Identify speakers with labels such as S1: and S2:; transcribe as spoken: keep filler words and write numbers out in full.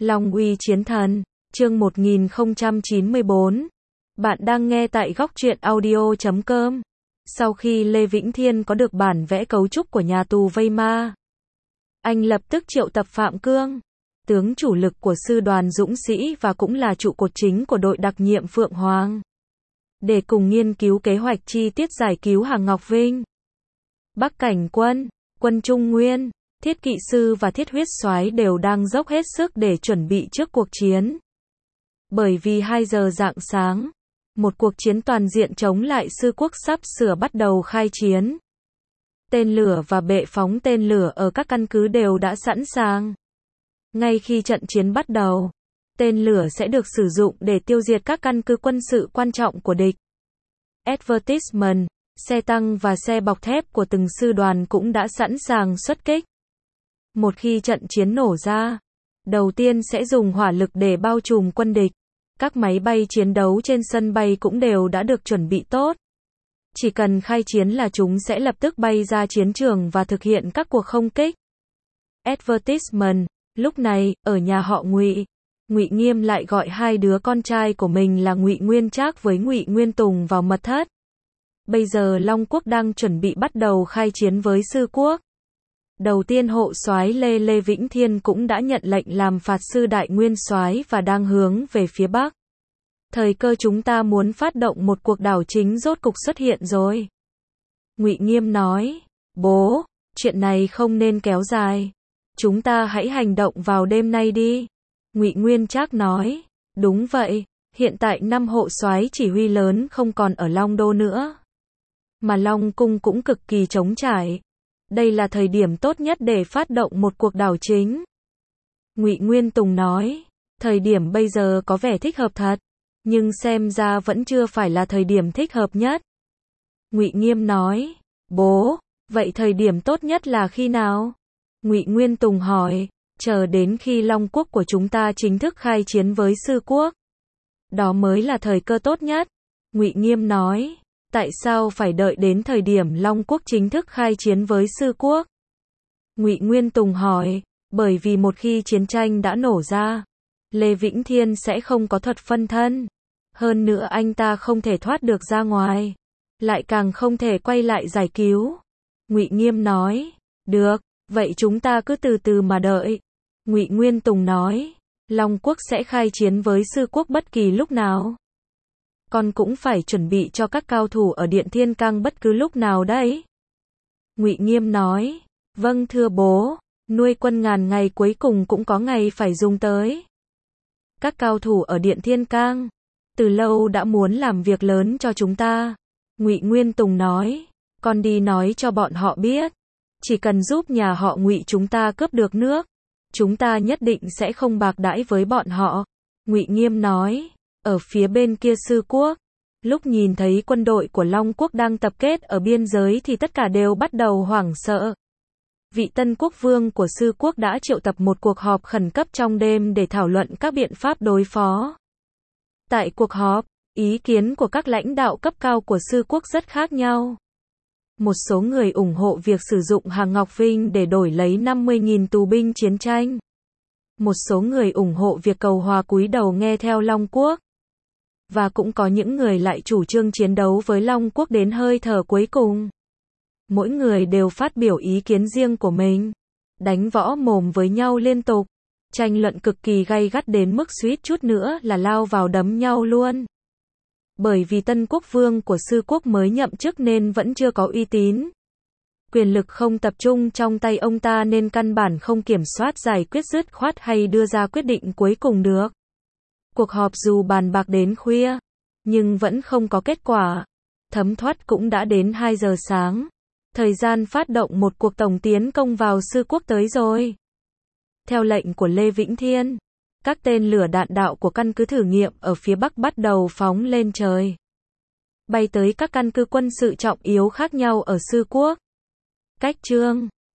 S1: Long uy chiến thần, chương một nghìn không trăm chín mươi bốn. Bạn đang nghe tại góc truyện audio chấm com. Sau khi Lê Vĩnh Thiên có được bản vẽ cấu trúc của nhà tù vây ma, anh lập tức triệu tập Phạm Cương, tướng chủ lực của sư đoàn dũng sĩ và cũng là trụ cột chính của đội đặc nhiệm Phượng Hoàng, để cùng nghiên cứu kế hoạch chi tiết giải cứu Hàng Ngọc Vinh. Bắc Cảnh Quân, Quân Trung Nguyên, Thiết Kỵ Sư và Thiết Huyết Soái đều đang dốc hết sức để chuẩn bị trước cuộc chiến. Bởi vì hai giờ rạng sáng, một cuộc chiến toàn diện chống lại sư quốc sắp sửa bắt đầu khai chiến. Tên lửa và bệ phóng tên lửa ở các căn cứ đều đã sẵn sàng. Ngay khi trận chiến bắt đầu, tên lửa sẽ được sử dụng để tiêu diệt các căn cứ quân sự quan trọng của địch. Advertisement, xe tăng và xe bọc thép của từng sư đoàn cũng đã sẵn sàng xuất kích. Một khi trận chiến nổ ra, đầu tiên sẽ dùng hỏa lực để bao trùm quân địch. Các máy bay chiến đấu trên sân bay cũng đều đã được chuẩn bị tốt. Chỉ cần khai chiến là chúng sẽ lập tức bay ra chiến trường và thực hiện các cuộc không kích. Advertisement, lúc này, ở nhà họ Ngụy, Ngụy Nghiêm lại gọi hai đứa con trai của mình là Ngụy Nguyên Trác với Ngụy Nguyên Tùng vào mật thất. Bây giờ Long Quốc đang chuẩn bị bắt đầu khai chiến với sư quốc. Đầu tiên hộ soái Lê Lê Vĩnh Thiên cũng đã nhận lệnh làm phạt sư đại nguyên soái và đang hướng về phía bắc. Thời cơ chúng ta muốn phát động một cuộc đảo chính rốt cục xuất hiện rồi. Ngụy Nghiêm nói, bố, chuyện này không nên kéo dài. Chúng ta hãy hành động vào đêm nay đi. Ngụy Nguyên Trác nói, đúng vậy, hiện tại năm hộ soái chỉ huy lớn không còn ở Long Đô nữa. Mà Long Cung cũng cực kỳ trống trải. Đây là thời điểm tốt nhất để phát động một cuộc đảo chính. Ngụy Nguyên Tùng nói, thời điểm bây giờ có vẻ thích hợp thật, nhưng xem ra vẫn chưa phải là thời điểm thích hợp nhất. Ngụy Nghiêm nói, bố, vậy thời điểm tốt nhất là khi nào? Ngụy Nguyên Tùng hỏi, chờ đến khi Long Quốc của chúng ta chính thức khai chiến với sư quốc. Đó mới là thời cơ tốt nhất. Ngụy Nghiêm nói, tại sao phải đợi đến thời điểm Long Quốc chính thức khai chiến với sư quốc? Ngụy Nguyên Tùng hỏi, bởi vì một khi chiến tranh đã nổ ra, Lê Vĩnh Thiên sẽ không có thuật phân thân. Hơn nữa anh ta không thể thoát được ra ngoài, lại càng không thể quay lại giải cứu. Ngụy Nghiêm nói, được, vậy chúng ta cứ từ từ mà đợi. Ngụy Nguyên Tùng nói, Long Quốc sẽ khai chiến với sư quốc bất kỳ lúc nào. Con cũng phải chuẩn bị cho các cao thủ ở Điện Thiên Cang bất cứ lúc nào đấy. Ngụy Nghiêm nói, vâng thưa bố, nuôi quân ngàn ngày cuối cùng cũng có ngày phải dùng tới. Các cao thủ ở Điện Thiên Cang, từ lâu đã muốn làm việc lớn cho chúng ta. Ngụy Nguyên Tùng nói, con đi nói cho bọn họ biết, chỉ cần giúp nhà họ Ngụy chúng ta cướp được nước, chúng ta nhất định sẽ không bạc đãi với bọn họ. Ngụy Nghiêm nói, ở phía bên kia sư quốc, lúc nhìn thấy quân đội của Long Quốc đang tập kết ở biên giới thì tất cả đều bắt đầu hoảng sợ. Vị tân quốc vương của sư quốc đã triệu tập một cuộc họp khẩn cấp trong đêm để thảo luận các biện pháp đối phó. Tại cuộc họp, ý kiến của các lãnh đạo cấp cao của sư quốc rất khác nhau. Một số người ủng hộ việc sử dụng Hàng Ngọc Vinh để đổi lấy năm mươi nghìn tù binh chiến tranh. Một số người ủng hộ việc cầu hòa cúi đầu nghe theo Long Quốc. Và cũng có những người lại chủ trương chiến đấu với Long Quốc đến hơi thở cuối cùng. Mỗi người đều phát biểu ý kiến riêng của mình, đánh võ mồm với nhau liên tục, tranh luận cực kỳ gay gắt đến mức suýt chút nữa là lao vào đấm nhau luôn. Bởi vì tân quốc vương của sư quốc mới nhậm chức nên vẫn chưa có uy tín. Quyền lực không tập trung trong tay ông ta nên căn bản không kiểm soát giải quyết dứt khoát hay đưa ra quyết định cuối cùng được. Cuộc họp dù bàn bạc đến khuya, nhưng vẫn không có kết quả. Thấm thoát cũng đã đến hai giờ sáng. Thời gian phát động một cuộc tổng tiến công vào sư quốc tới rồi. Theo lệnh của Lê Vĩnh Thiên, các tên lửa đạn đạo của căn cứ thử nghiệm ở phía bắc bắt đầu phóng lên trời, bay tới các căn cứ quân sự trọng yếu khác nhau ở sư quốc. Cách chương